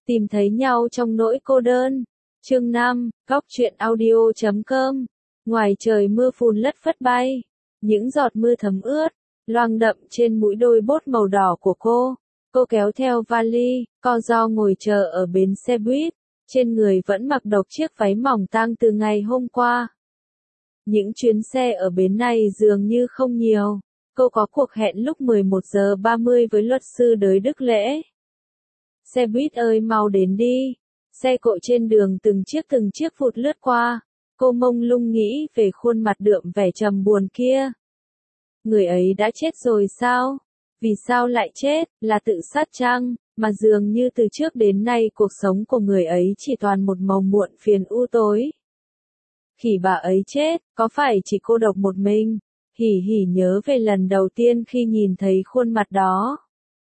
Tìm thấy nhau trong nỗi cô đơn. Chương 5, Góc truyện audio.com. Ngoài trời mưa phùn lất phất bay, những giọt mưa thấm ướt, loang đậm trên mũi đôi bốt màu đỏ của cô. Cô kéo theo vali, co ro ngồi chờ ở bến xe buýt, trên người vẫn mặc độc chiếc váy mỏng tang từ ngày hôm qua. Những chuyến xe ở bến này dường như không nhiều. Cô có cuộc hẹn lúc 11 giờ 30 với luật sư Đới Đức Lễ. Xe buýt ơi mau đến đi. Xe cộ trên đường từng chiếc vụt lướt qua. Cô mông lung nghĩ về khuôn mặt đượm vẻ trầm buồn kia. Người ấy đã chết rồi sao? Vì sao lại chết? Là tự sát chăng? Mà dường như từ trước đến nay cuộc sống của người ấy chỉ toàn một màu muộn phiền u tối. Khi bà ấy chết, có phải chỉ cô độc một mình? Hỉ hỉ nhớ về lần đầu tiên khi nhìn thấy khuôn mặt đó.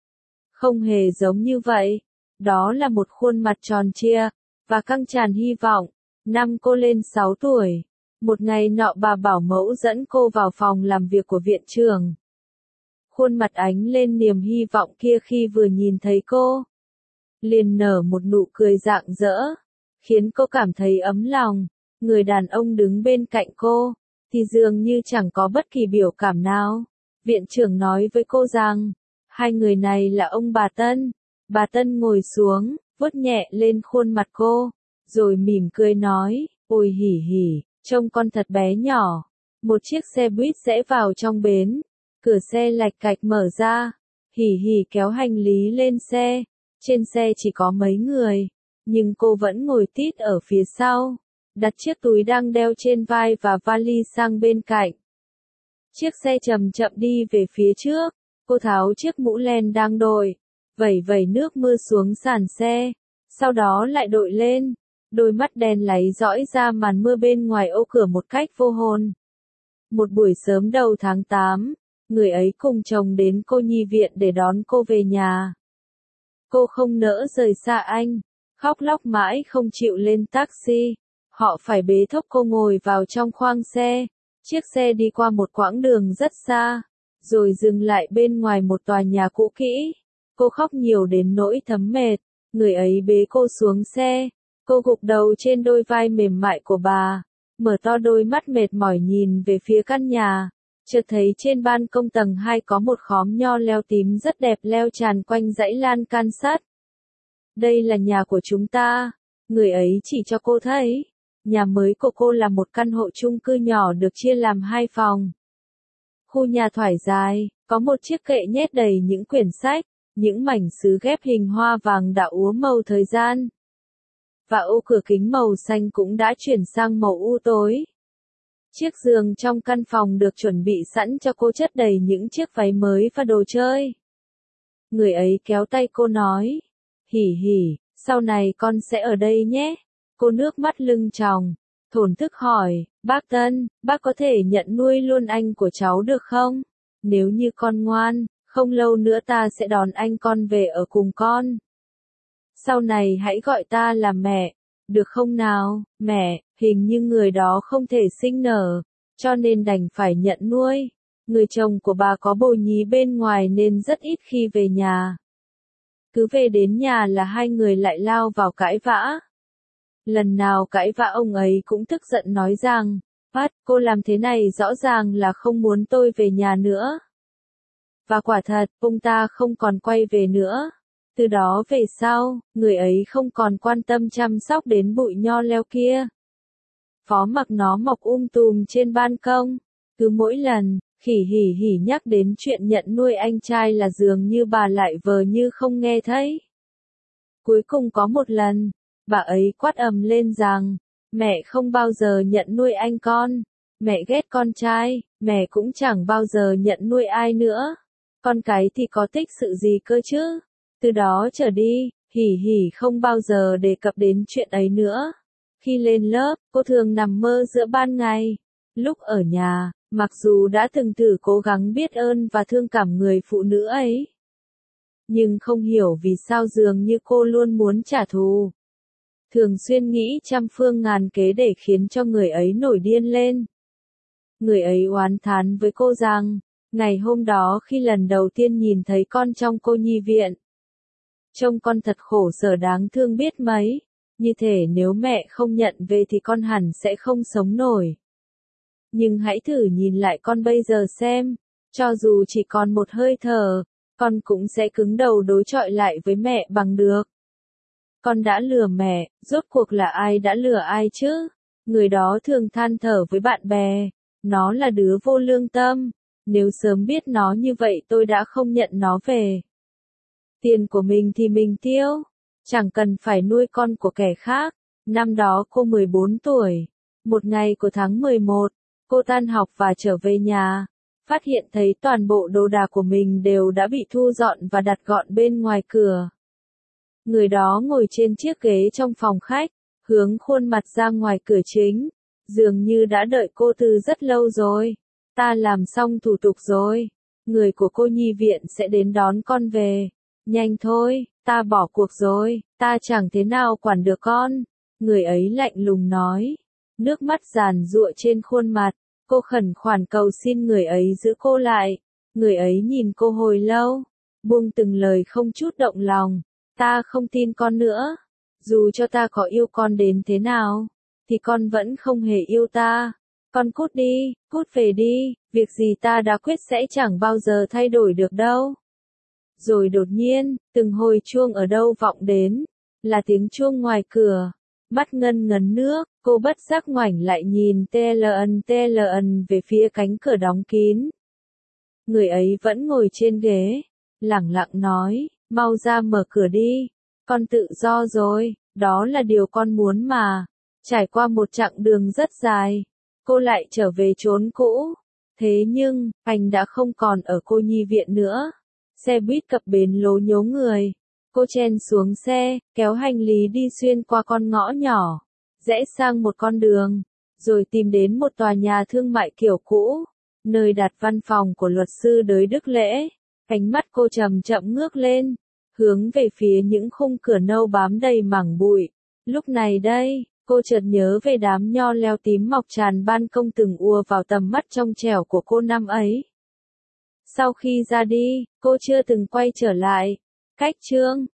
Không hề giống như vậy. Đó là một khuôn mặt tròn trịa, và căng tràn hy vọng. Năm cô lên 6 tuổi. Một ngày nọ bà bảo mẫu dẫn cô vào phòng làm việc của viện trưởng. Khuôn mặt ánh lên niềm hy vọng kia khi vừa nhìn thấy cô. Liền nở một nụ cười rạng rỡ, khiến cô cảm thấy ấm lòng. Người đàn ông đứng bên cạnh cô, thì dường như chẳng có bất kỳ biểu cảm nào. Viện trưởng nói với cô rằng, hai người này là ông bà Tân. Bà Tân ngồi xuống, vuốt nhẹ lên khuôn mặt cô, rồi mỉm cười nói, ôi hỉ hỉ, trông con thật bé nhỏ. Một chiếc xe buýt rẽ vào trong bến, cửa xe lạch cạch mở ra, hỉ hỉ kéo hành lý lên xe. Trên xe chỉ có mấy người, nhưng cô vẫn ngồi tít ở phía sau, đặt chiếc túi đang đeo trên vai và vali sang bên cạnh. Chiếc xe chậm chậm đi về phía trước, cô tháo chiếc mũ len đang đội, vẩy nước mưa xuống sàn xe, sau đó lại đội lên, đôi mắt đen láy dõi ra màn mưa bên ngoài ô cửa một cách vô hồn. Một buổi sớm đầu tháng 8, người ấy cùng chồng đến cô nhi viện để đón cô về nhà. Cô không nỡ rời xa anh, khóc lóc mãi không chịu lên taxi. Họ phải bế thốc cô ngồi vào trong khoang xe. Chiếc xe đi qua một quãng đường rất xa, rồi dừng lại bên ngoài một tòa nhà cũ kỹ. Cô khóc nhiều đến nỗi thấm mệt. Người ấy bế cô xuống xe. Cô gục đầu trên đôi vai mềm mại của bà, mở to đôi mắt mệt mỏi nhìn về phía căn nhà. Chợt thấy trên ban công tầng 2 có một khóm nho leo tím rất đẹp leo tràn quanh dãy lan can sắt. Đây là nhà của chúng ta. Người ấy chỉ cho cô thấy. Nhà mới của cô là một căn hộ chung cư nhỏ được chia làm 2 phòng. Khu nhà thoải dài, có một chiếc kệ nhét đầy những quyển sách, những mảnh sứ ghép hình hoa vàng đã úa màu thời gian. Và ô cửa kính màu xanh cũng đã chuyển sang màu u tối. Chiếc giường trong căn phòng được chuẩn bị sẵn cho cô chất đầy những chiếc váy mới và đồ chơi. Người ấy kéo tay cô nói, hỉ hỉ, sau này con sẽ ở đây nhé. Cô nước mắt lưng tròng, thổn thức hỏi, bác Tân, bác có thể nhận nuôi luôn anh của cháu được không? Nếu như con ngoan, không lâu nữa ta sẽ đón anh con về ở cùng con. Sau này hãy gọi ta là mẹ, được không nào? Mẹ, hình như người đó không thể sinh nở, cho nên đành phải nhận nuôi. Người chồng của bà có bồ nhí bên ngoài nên rất ít khi về nhà. Cứ về đến nhà là hai người lại lao vào cãi vã. Lần nào cãi vã ông ấy cũng tức giận nói rằng, Pat, cô làm thế này rõ ràng là không muốn tôi về nhà nữa. Và quả thật, ông ta không còn quay về nữa. Từ đó về sau, người ấy không còn quan tâm chăm sóc đến bụi nho leo kia. Phó mặc nó mọc tùm trên ban công. Cứ mỗi lần, hỉ hỉ nhắc đến chuyện nhận nuôi anh trai là dường như bà lại vờ như không nghe thấy. Cuối cùng có một lần, bà ấy quát ầm lên rằng, mẹ không bao giờ nhận nuôi anh con. Mẹ ghét con trai, mẹ cũng chẳng bao giờ nhận nuôi ai nữa. Con cái thì có tích sự gì cơ chứ? Từ đó trở đi, hỉ hỉ không bao giờ đề cập đến chuyện ấy nữa. Khi lên lớp, cô thường nằm mơ giữa ban ngày. Lúc ở nhà, mặc dù đã từng thử cố gắng biết ơn và thương cảm người phụ nữ ấy, nhưng không hiểu vì sao dường như cô luôn muốn trả thù. Thường xuyên nghĩ trăm phương ngàn kế để khiến cho người ấy nổi điên lên. Người ấy oán thán với cô rằng, ngày hôm đó khi lần đầu tiên nhìn thấy con trong cô nhi viện, Trông con thật khổ sở đáng thương biết mấy, như thể nếu mẹ không nhận về thì con hẳn sẽ không sống nổi. Nhưng hãy thử nhìn lại con bây giờ xem, cho dù chỉ còn một hơi thở, con cũng sẽ cứng đầu đối chọi lại với mẹ bằng được. Con đã lừa mẹ, rốt cuộc là ai đã lừa ai chứ? Người đó thường than thở với bạn bè, nó là đứa vô lương tâm, nếu sớm biết nó như vậy tôi đã không nhận nó về. Tiền của mình thì mình tiêu, chẳng cần phải nuôi con của kẻ khác. Năm đó cô 14 tuổi, một ngày của tháng 11, cô tan học và trở về nhà, phát hiện thấy toàn bộ đồ đạc của mình đều đã bị thu dọn và đặt gọn bên ngoài cửa. Người đó ngồi trên chiếc ghế trong phòng khách, hướng khuôn mặt ra ngoài cửa chính, dường như đã đợi cô từ rất lâu rồi. Ta làm xong thủ tục rồi, người của cô nhi viện sẽ đến đón con về. Nhanh thôi, ta bỏ cuộc rồi, ta chẳng thế nào quản được con. Người ấy lạnh lùng nói, nước mắt giàn giụa trên khuôn mặt, cô khẩn khoản cầu xin người ấy giữ cô lại. Người ấy nhìn cô hồi lâu, buông từng lời không chút động lòng, ta không tin con nữa. Dù cho ta có yêu con đến thế nào, thì con vẫn không hề yêu ta. Con cút đi, cút về đi, việc gì ta đã quyết sẽ chẳng bao giờ thay đổi được đâu. Rồi đột nhiên, từng hồi chuông ở đâu vọng đến, là tiếng chuông ngoài cửa. Mắt ngân ngấn nước, cô bất giác ngoảnh lại nhìn TLN về phía cánh cửa đóng kín. Người ấy vẫn ngồi trên ghế, lẳng lặng nói, mau ra mở cửa đi, con tự do rồi, đó là điều con muốn mà. Trải qua một chặng đường rất dài, cô lại trở về chốn cũ. Thế nhưng, anh đã không còn ở cô nhi viện nữa. Xe buýt cập bến lố nhố người. Cô chen xuống xe, kéo hành lý đi xuyên qua con ngõ nhỏ, rẽ sang một con đường, rồi tìm đến một tòa nhà thương mại kiểu cũ, nơi đặt văn phòng của luật sư Đới Đức Lễ. Ánh mắt cô chậm chậm ngước lên, hướng về phía những khung cửa nâu bám đầy mảng bụi. Lúc này đây, cô chợt nhớ về đám nho leo tím mọc tràn ban công từng ùa vào tầm mắt trong trẻo của cô năm ấy. Sau khi ra đi, cô chưa từng quay trở lại. Cách chương